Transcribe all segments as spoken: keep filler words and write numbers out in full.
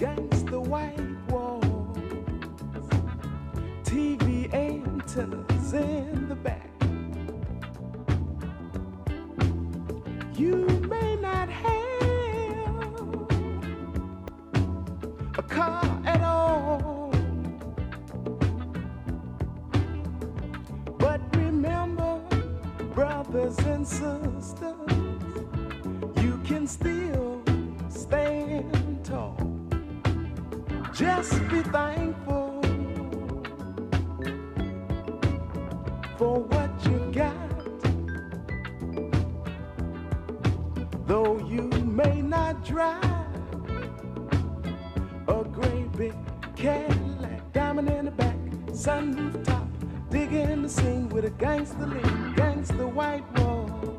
Gangsta white walls, T V antennas in the back. You may not have a car at all, but remember, brothers and sisters, you can still stand tall. Just be thankful for what you got. Though you may not drive a great big Cadillac, diamond in the back, sunroof top, digging the scene with a gangster lean, gangster white walls,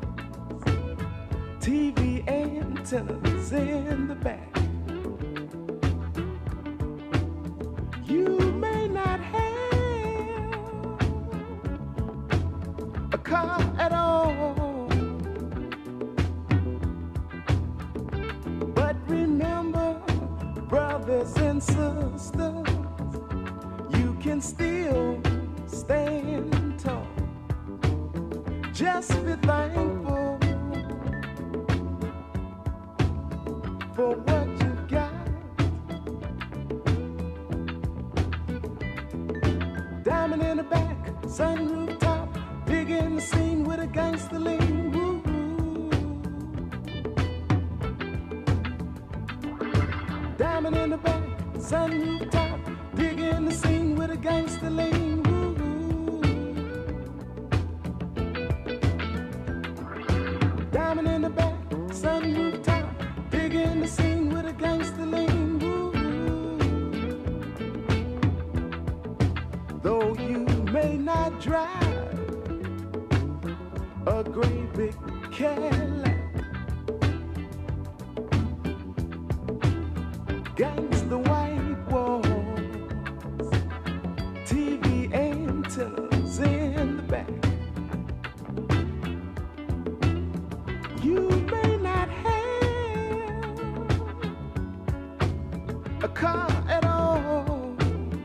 T V antennas in the back. You may not have a car at all, but remember, brothers and sisters, you can still stand tall. Just be thankful for what you got. Diamond in the back, sunroof top, digging the scene with a gangster lean. Woo. Diamond in the back, sunroof top, digging the scene with a gangster lean. Woo. Diamond in the back, sunroof top, digging the scene with a gangster lean. Woo. Though you may not drive a great big Cadillac, gangsta white walls, T V antennas in the back. You may not have a car at all,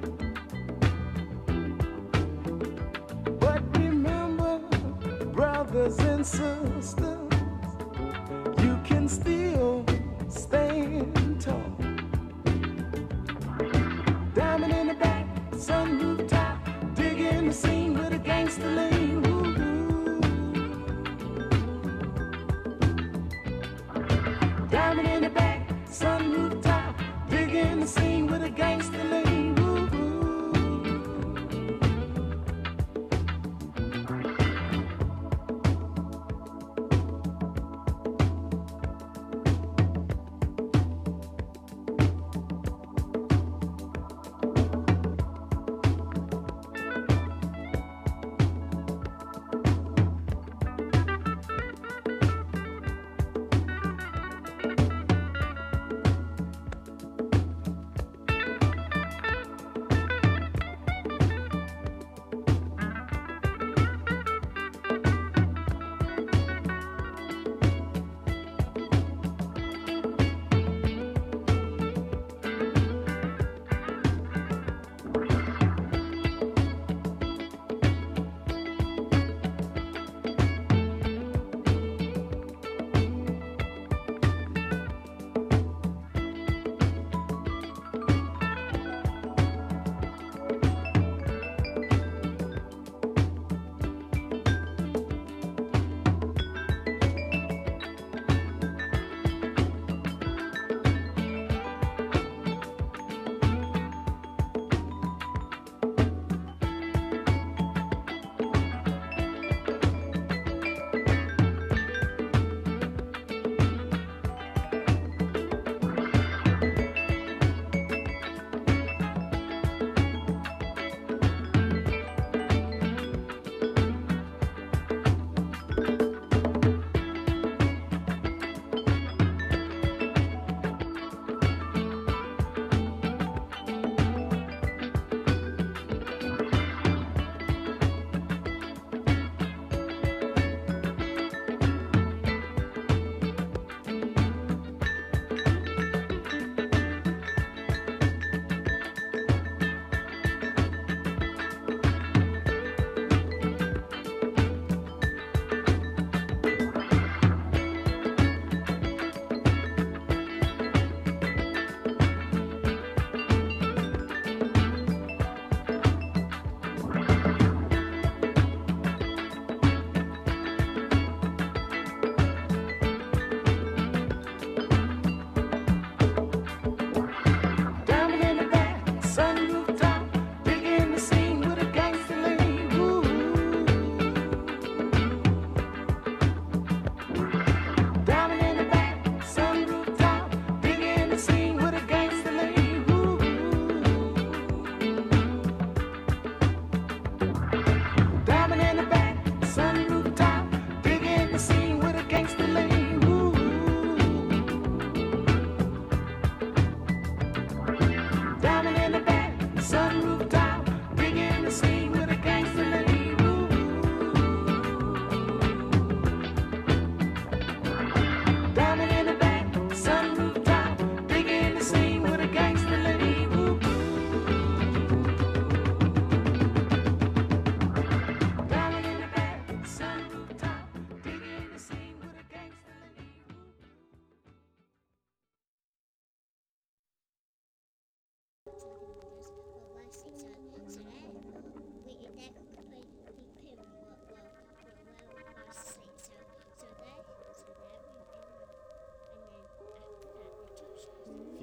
but remember, brothers and sisters, you can still stand tall. Diamond in the back, sunroof top, digging the scene with a gangster lean. Woo. Diamond in the back, sunroof top, digging the scene with a gangster lean. Woo.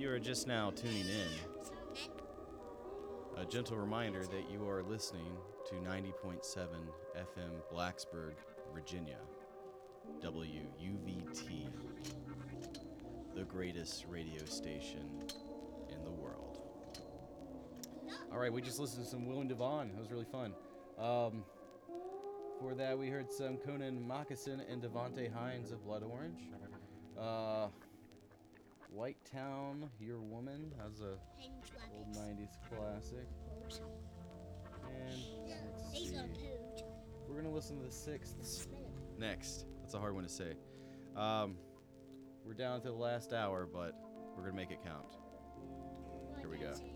you are just now tuning in, a gentle reminder that you are listening to ninety point seven F M Blacksburg, Virginia, W U V T, the greatest radio station in the world. All right, we just listened to some William DeVaughn. That was really fun. Um, for that, we heard some Conan Moccasin and Devontae Hines of Blood Orange. Uh... White Town, Your Woman. That was a old nineties classic. And let's see. We're gonna listen to the sixth next. That's a hard one to say. Um, we're down to the last hour, but we're gonna make it count. Here we go.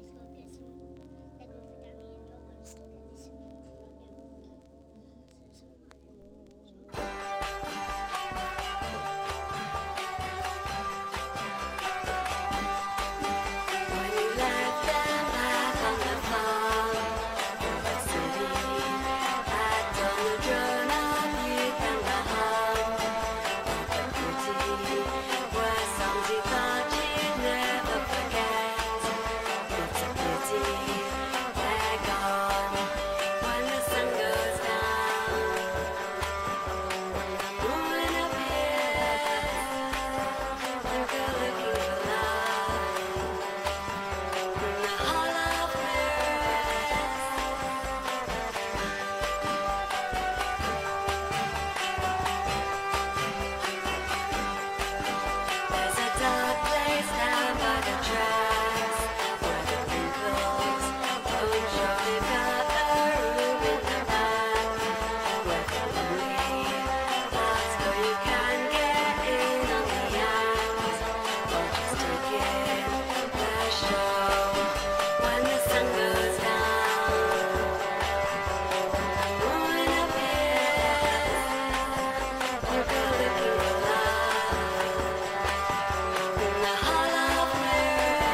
The Hall of Mirrors.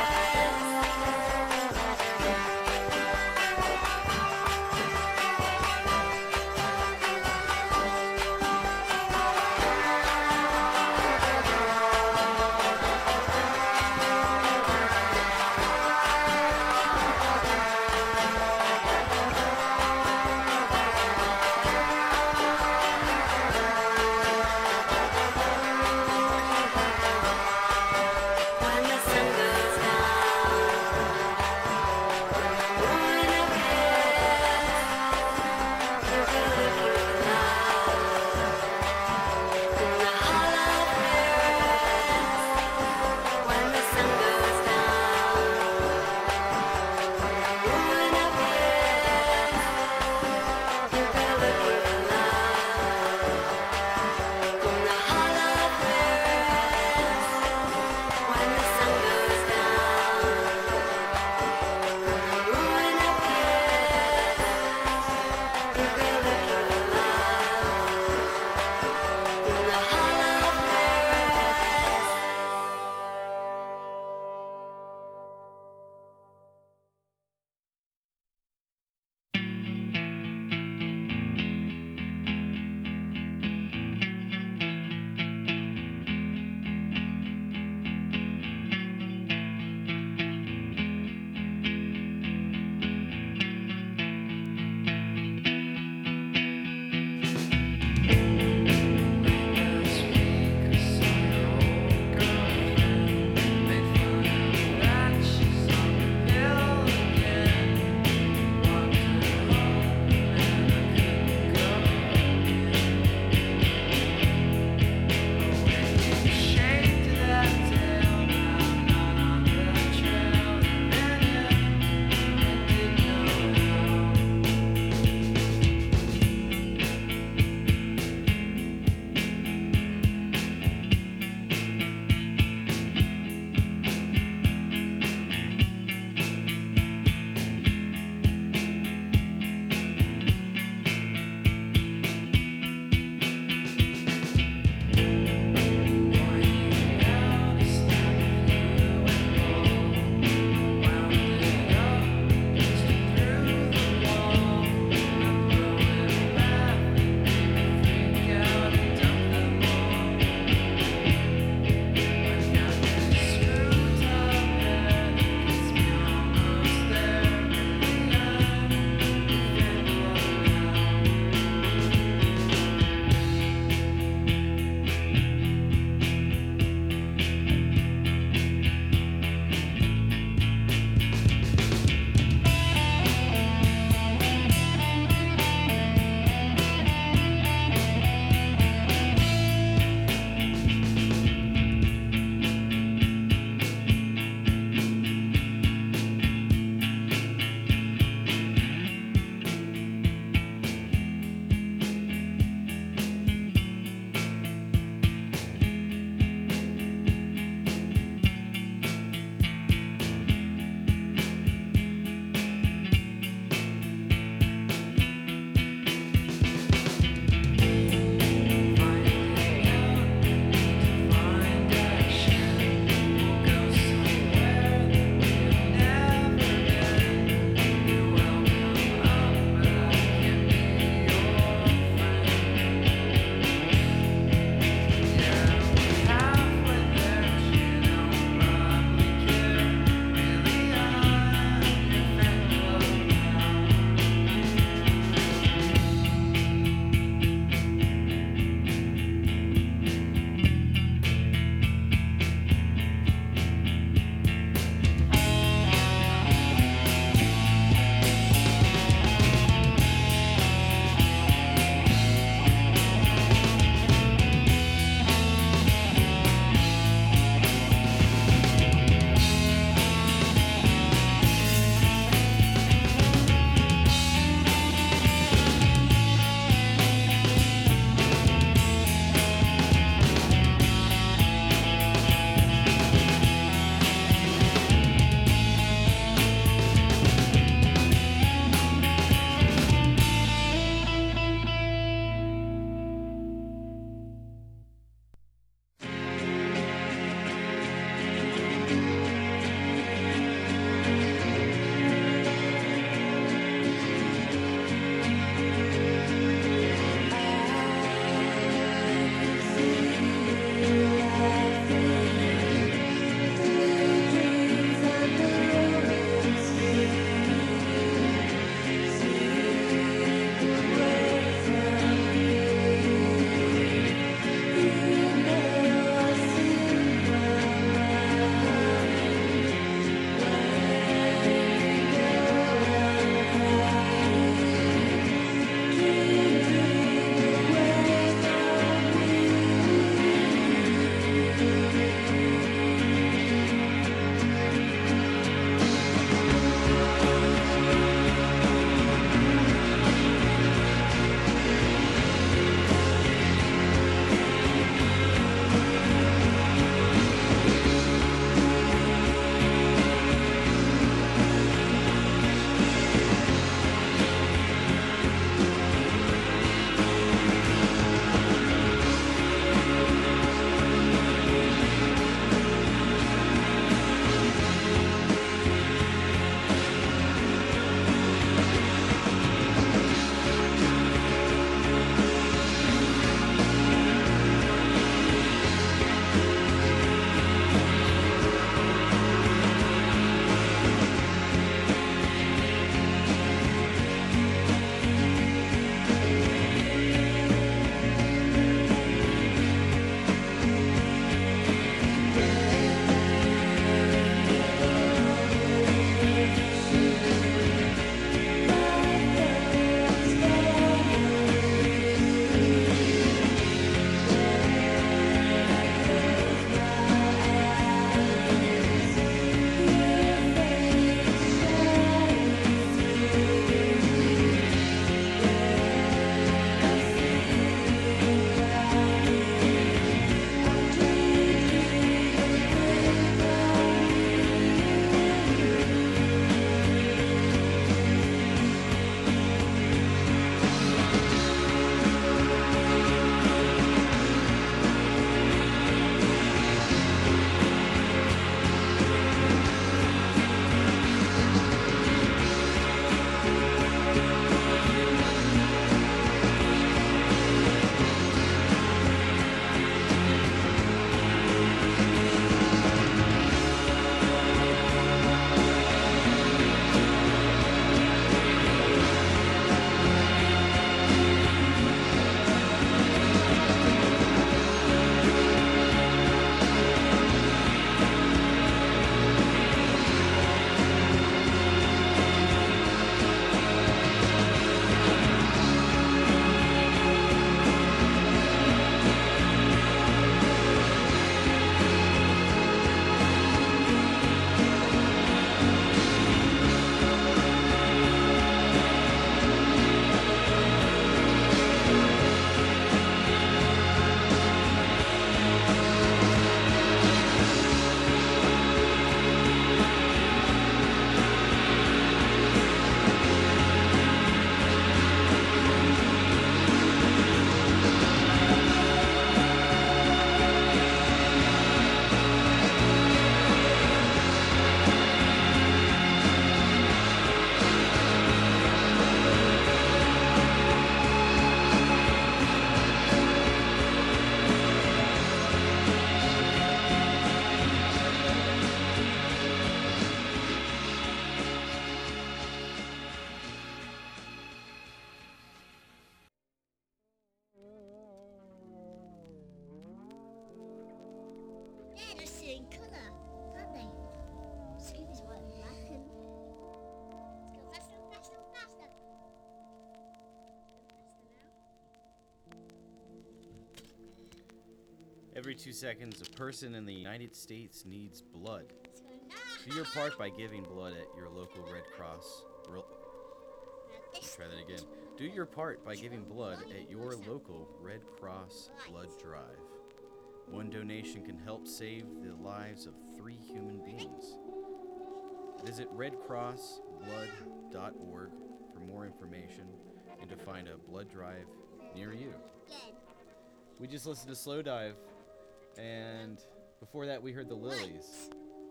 Every two seconds, a person in the United States needs blood. Do your part by giving blood at your local Red Cross. Ro- try that again. Do your part by giving blood at your local Red Cross blood drive. One donation can help save the lives of three human beings. Visit red cross blood dot org for more information and to find a blood drive near you. We just listened to Slow Dive, and before that we heard the Lilies.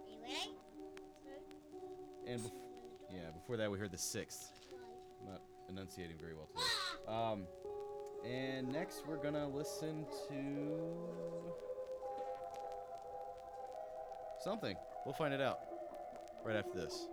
And bef- yeah, before that we heard the Sixth. I'm not enunciating very well today. Um, and next we're gonna listen to something. We'll find it out right after this.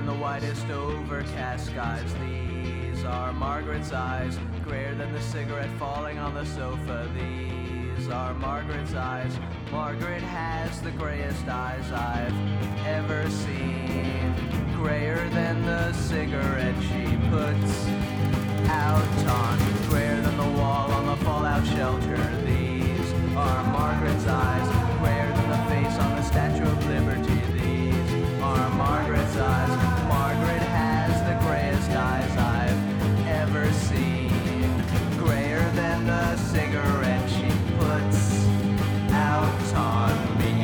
than the whitest overcast skies. These are Margaret's eyes, grayer than the cigarette falling on the sofa. These are Margaret's eyes. Margaret has the grayest eyes I've ever seen, grayer than the cigarette she puts out on, grayer than the wall on the fallout shelter. These are Margaret's eyes, grayer than the face on the Statue of Liberty. These are Margaret's eyes. Margaret has the grayest eyes I've ever seen, grayer than the cigarette she puts out on me.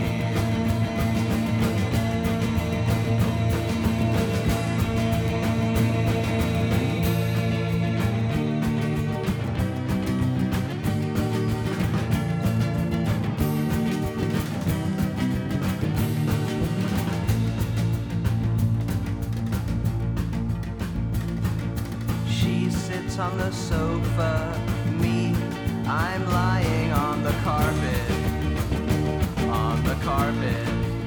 On the sofa, me, I'm lying on the carpet, on the carpet.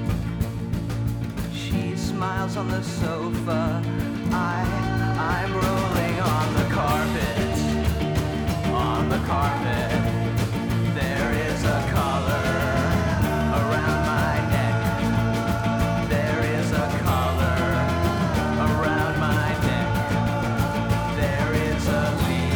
She smiles on the sofa, I, I'm rolling on the carpet, on the carpet. There is a collar around my neck, there is a collar around my neck, there is a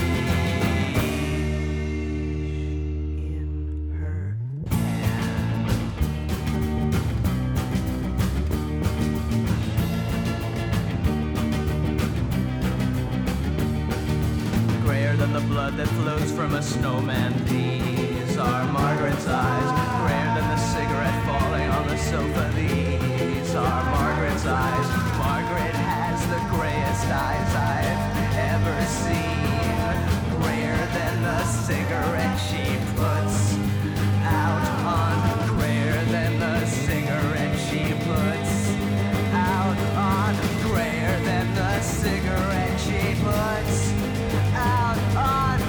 that flows from a snowman. These are Margaret's eyes, grayer than the cigarette falling on the sofa. These are Margaret's eyes. Margaret has the grayest eyes I've ever seen, grayer than the cigarette she puts out on, grayer than the cigarette she puts out on, grayer than the cigarette she puts out on.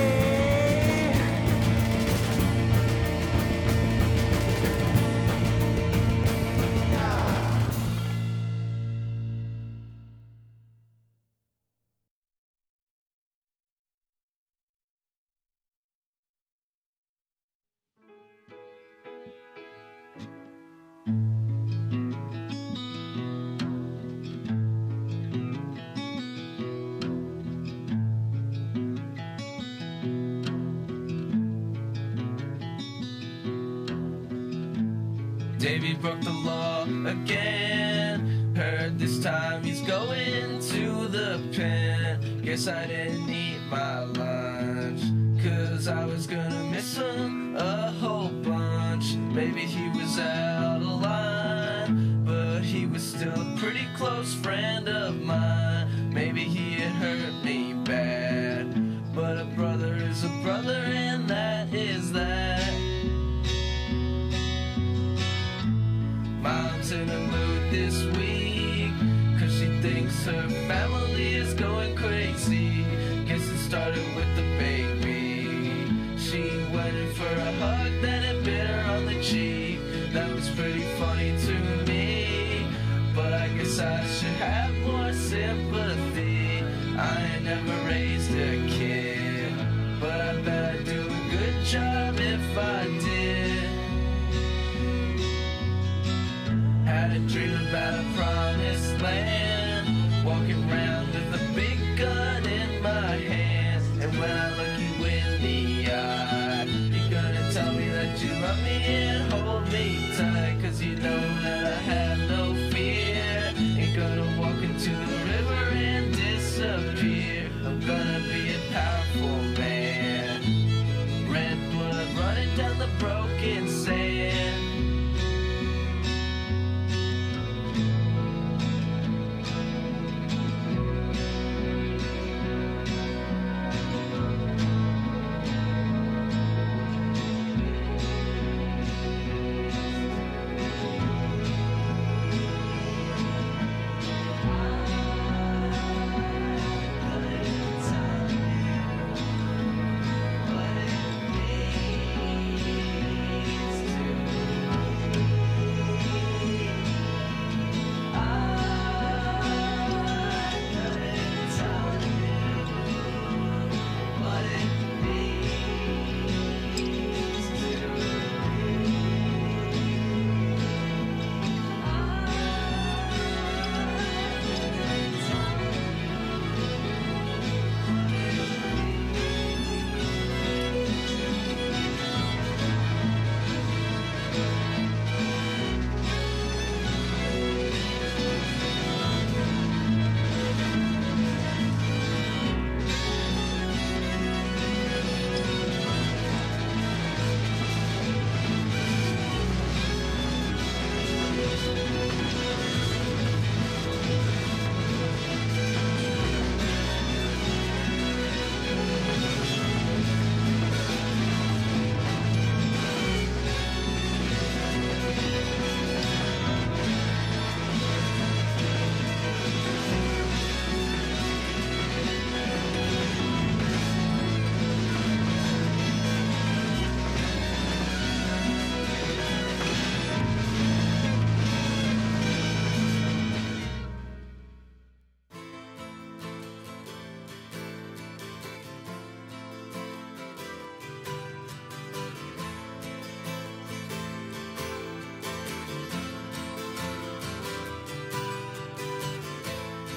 Davey broke the law again. Heard this time he's going to the pen. Guess I didn't eat my lunch, cause I was gonna miss him a whole bunch. Maybe he was out of line, but he was still a pretty close friend of mine. Maybe he had hurt me bad, but a brother is a brother, and that is that. Mom's in a mood this week, cause she thinks her family is going crazy. Guess it started with the baby. She went in for a hug, then it bit her on the cheek. That was pretty funny to me, but I guess I should have more sympathy. I ain't never raised a kid, but I bet I'd do a good job if I did. Had a dream about a promised land, walking around with a big gun in my hand. And when I look you in the eye, you're gonna tell me that you love me and hold me tight, cause you know that I have no fear. Ain't gonna walk into the river and disappear.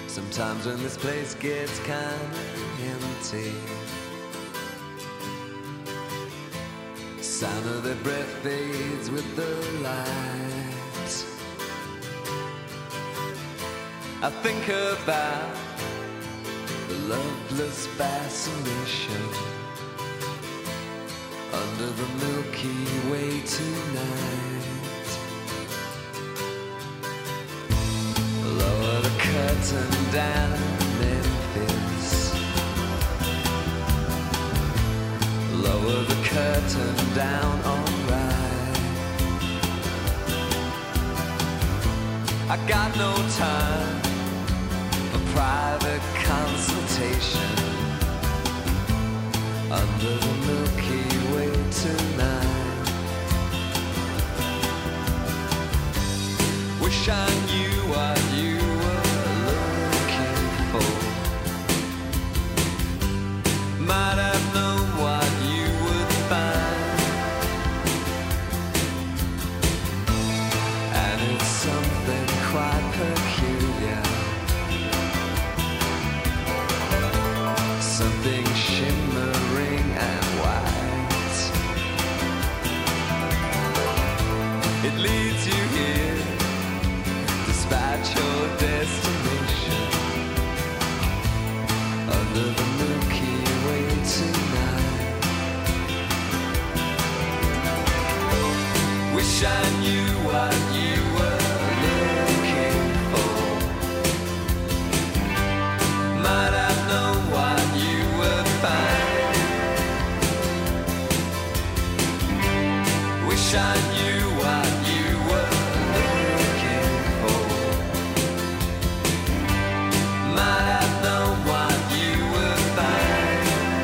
Sometimes when this place gets kinda empty, sound of their breath fades with the light. I think about the loveless fascination under the Milky Way tonight. Lower the curtain down, Memphis. Lower the curtain down, alright. I got no time for private consultation under the Milky Way tonight. Wish I knew what you were looking for. Might have known what you would find. And it's something quite peculiar, something shimmering and white. It leads you here despite your destination under the Milky Way tonight. Wish I knew what you were looking for. Might have known what you would find. Wish I knew what you were looking for. Might have known what you would find.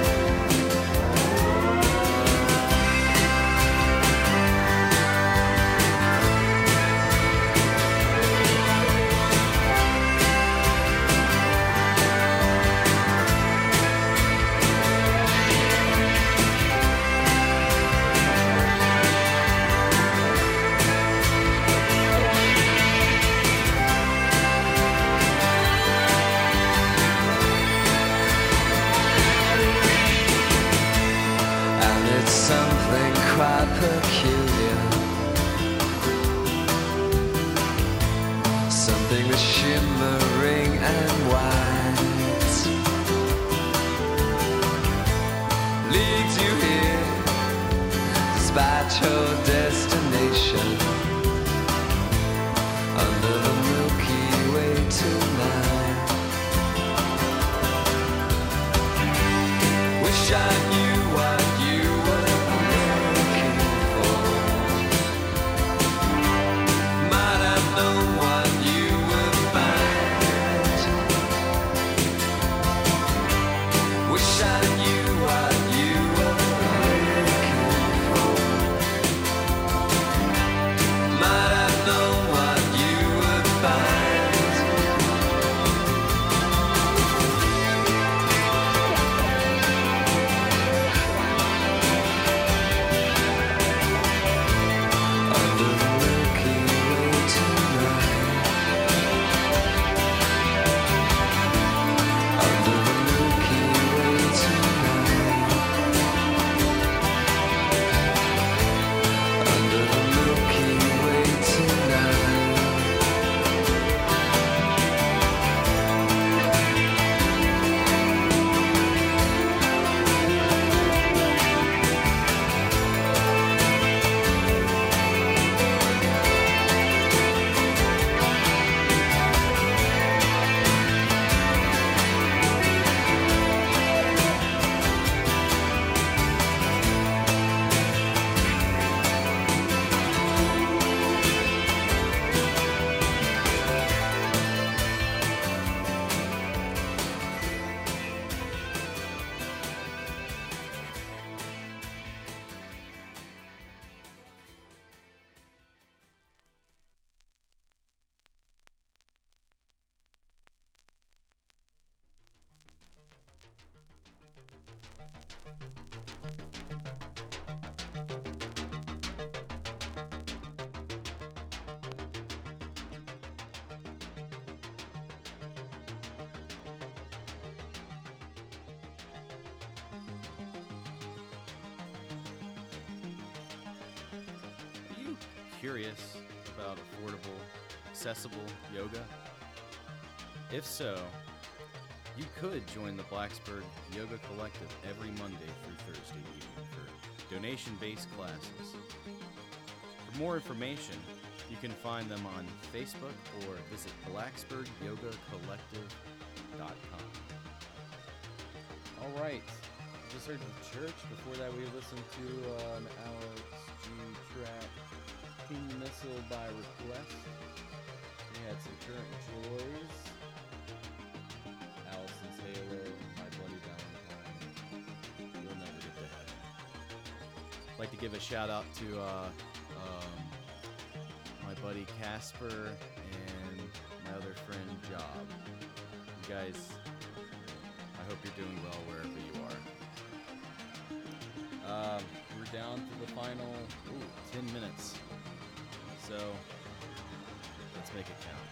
And it's something quite peculiar, something that's shimmering and white. Leads you here despite your destination under the Milky Way tonight. Wish I knew what you were looking for. Might have known what you would find. Wish I knew what you were looking for. Might have known what you would find. Under the Milky Way tonight. Under the Milky Way tonight. Under the Milky Way tonight. curious about affordable, accessible yoga? If so, you could join the Blacksburg Yoga Collective every Monday through Thursday evening for donation-based classes. For more information, you can find them on Facebook or visit blacksburg yoga collective dot com. All right, we just heard from Church. Before that, we listened to uh, an Alex G track, King Missile by Request. We had some Current Joys, Allison's Halo, My Bloody Valentine. You'll never get to heaven. I'd like to give a shout out to uh, um, my buddy Casper and my other friend Job. You guys, I hope you're doing well wherever you are. Um, we're down to the final ooh, ten minutes. So let's make it count.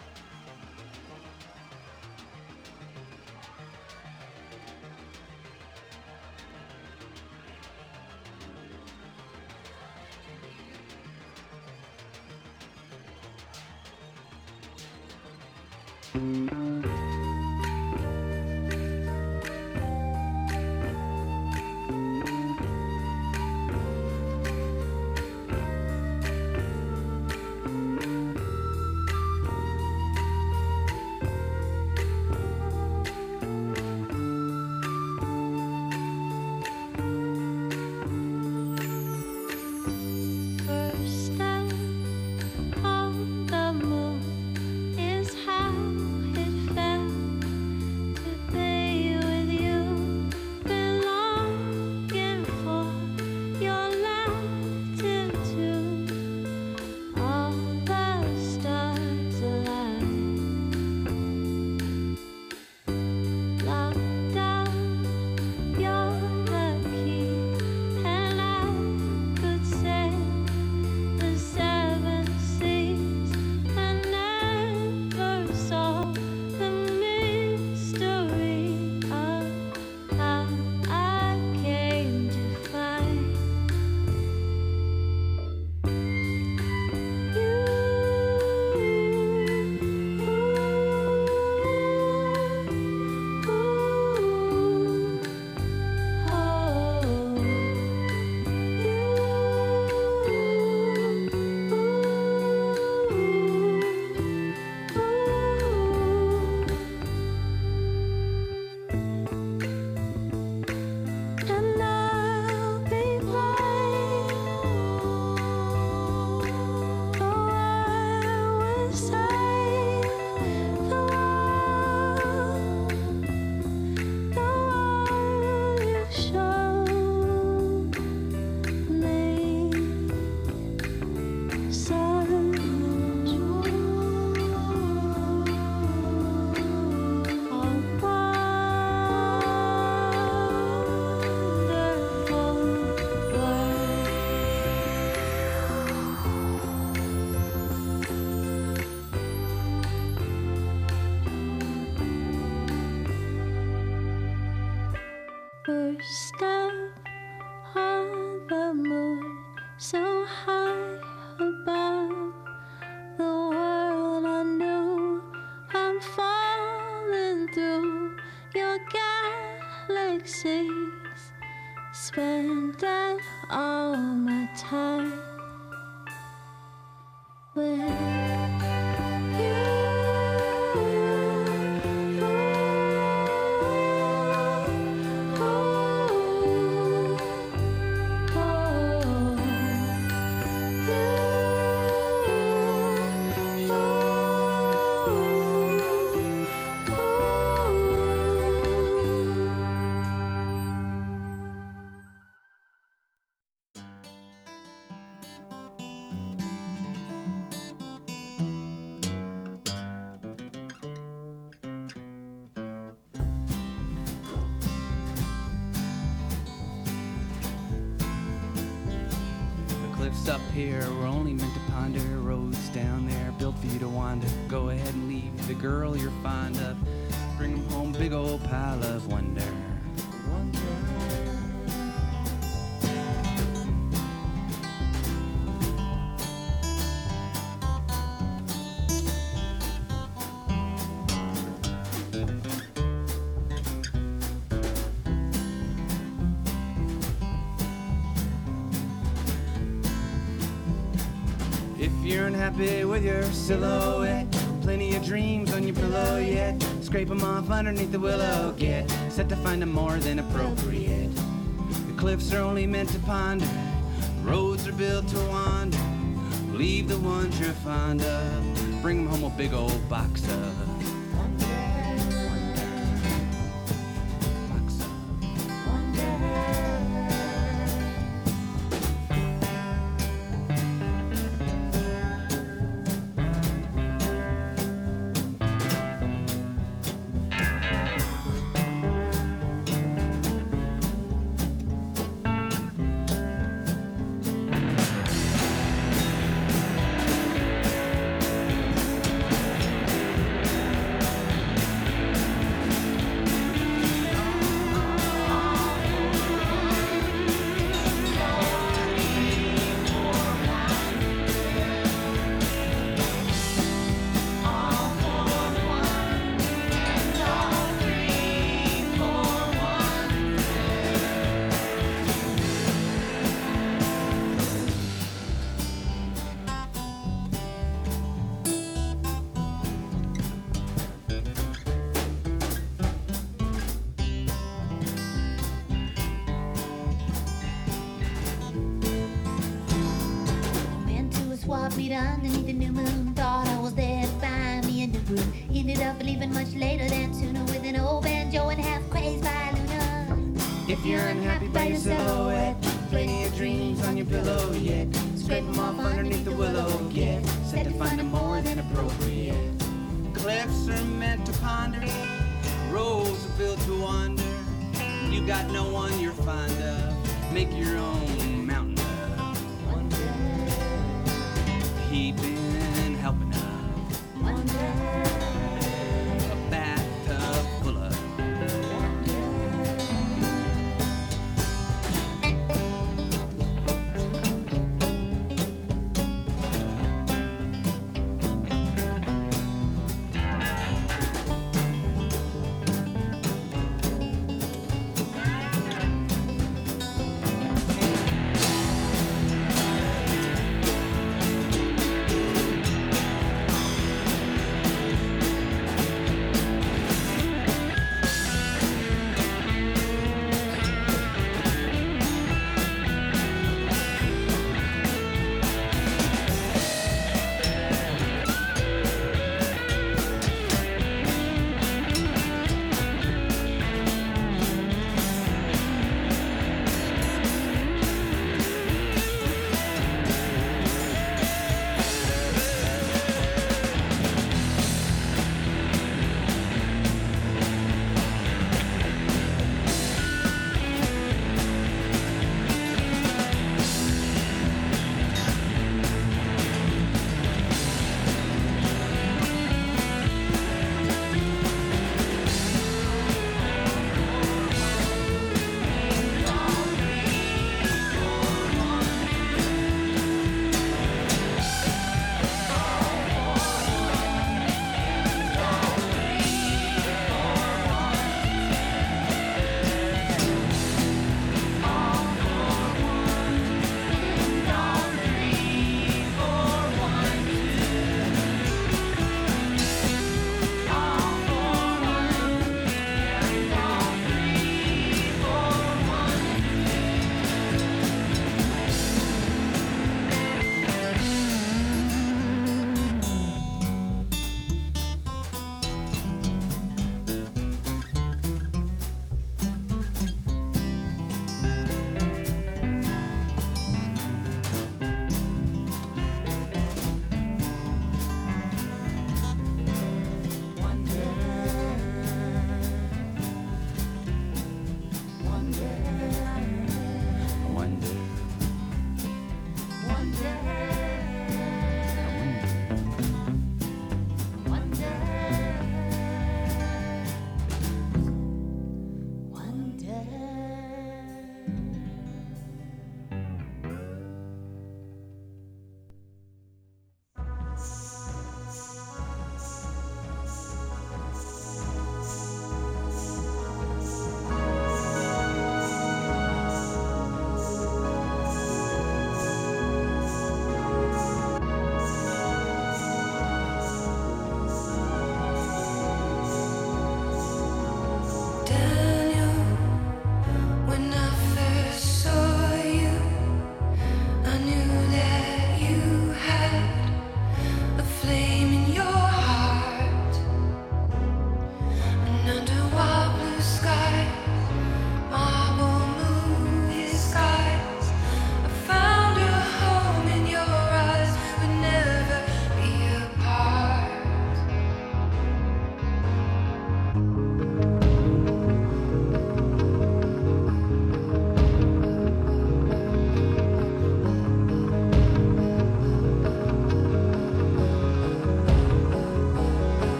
Up here, we're only meant to ponder roads down there, built for you to wander. Go ahead and leave the girl you're fond of. Bring 'em home, big old pile of wonder. Wonder. If you're unhappy with your silhouette, plenty of dreams on your pillow yet. Scrape them off underneath the willow. Get set to find them more than appropriate. The cliffs are only meant to ponder. Roads are built to wander. Leave the ones you're fond of. Bring them home a big old box of. Underneath the new moon, thought I was there to find me a new groove. Ended up leaving much later than sooner with an old banjo and half crazed by Luna. If you're unhappy by your silhouette, plenty of dreams on your pillow yet. Scrape them off underneath the willow. Get set to find them more than appropriate. Cliffs are meant to ponder. Roads are built to wander. You got no one you're fond of. Make your own mountain of. Keeping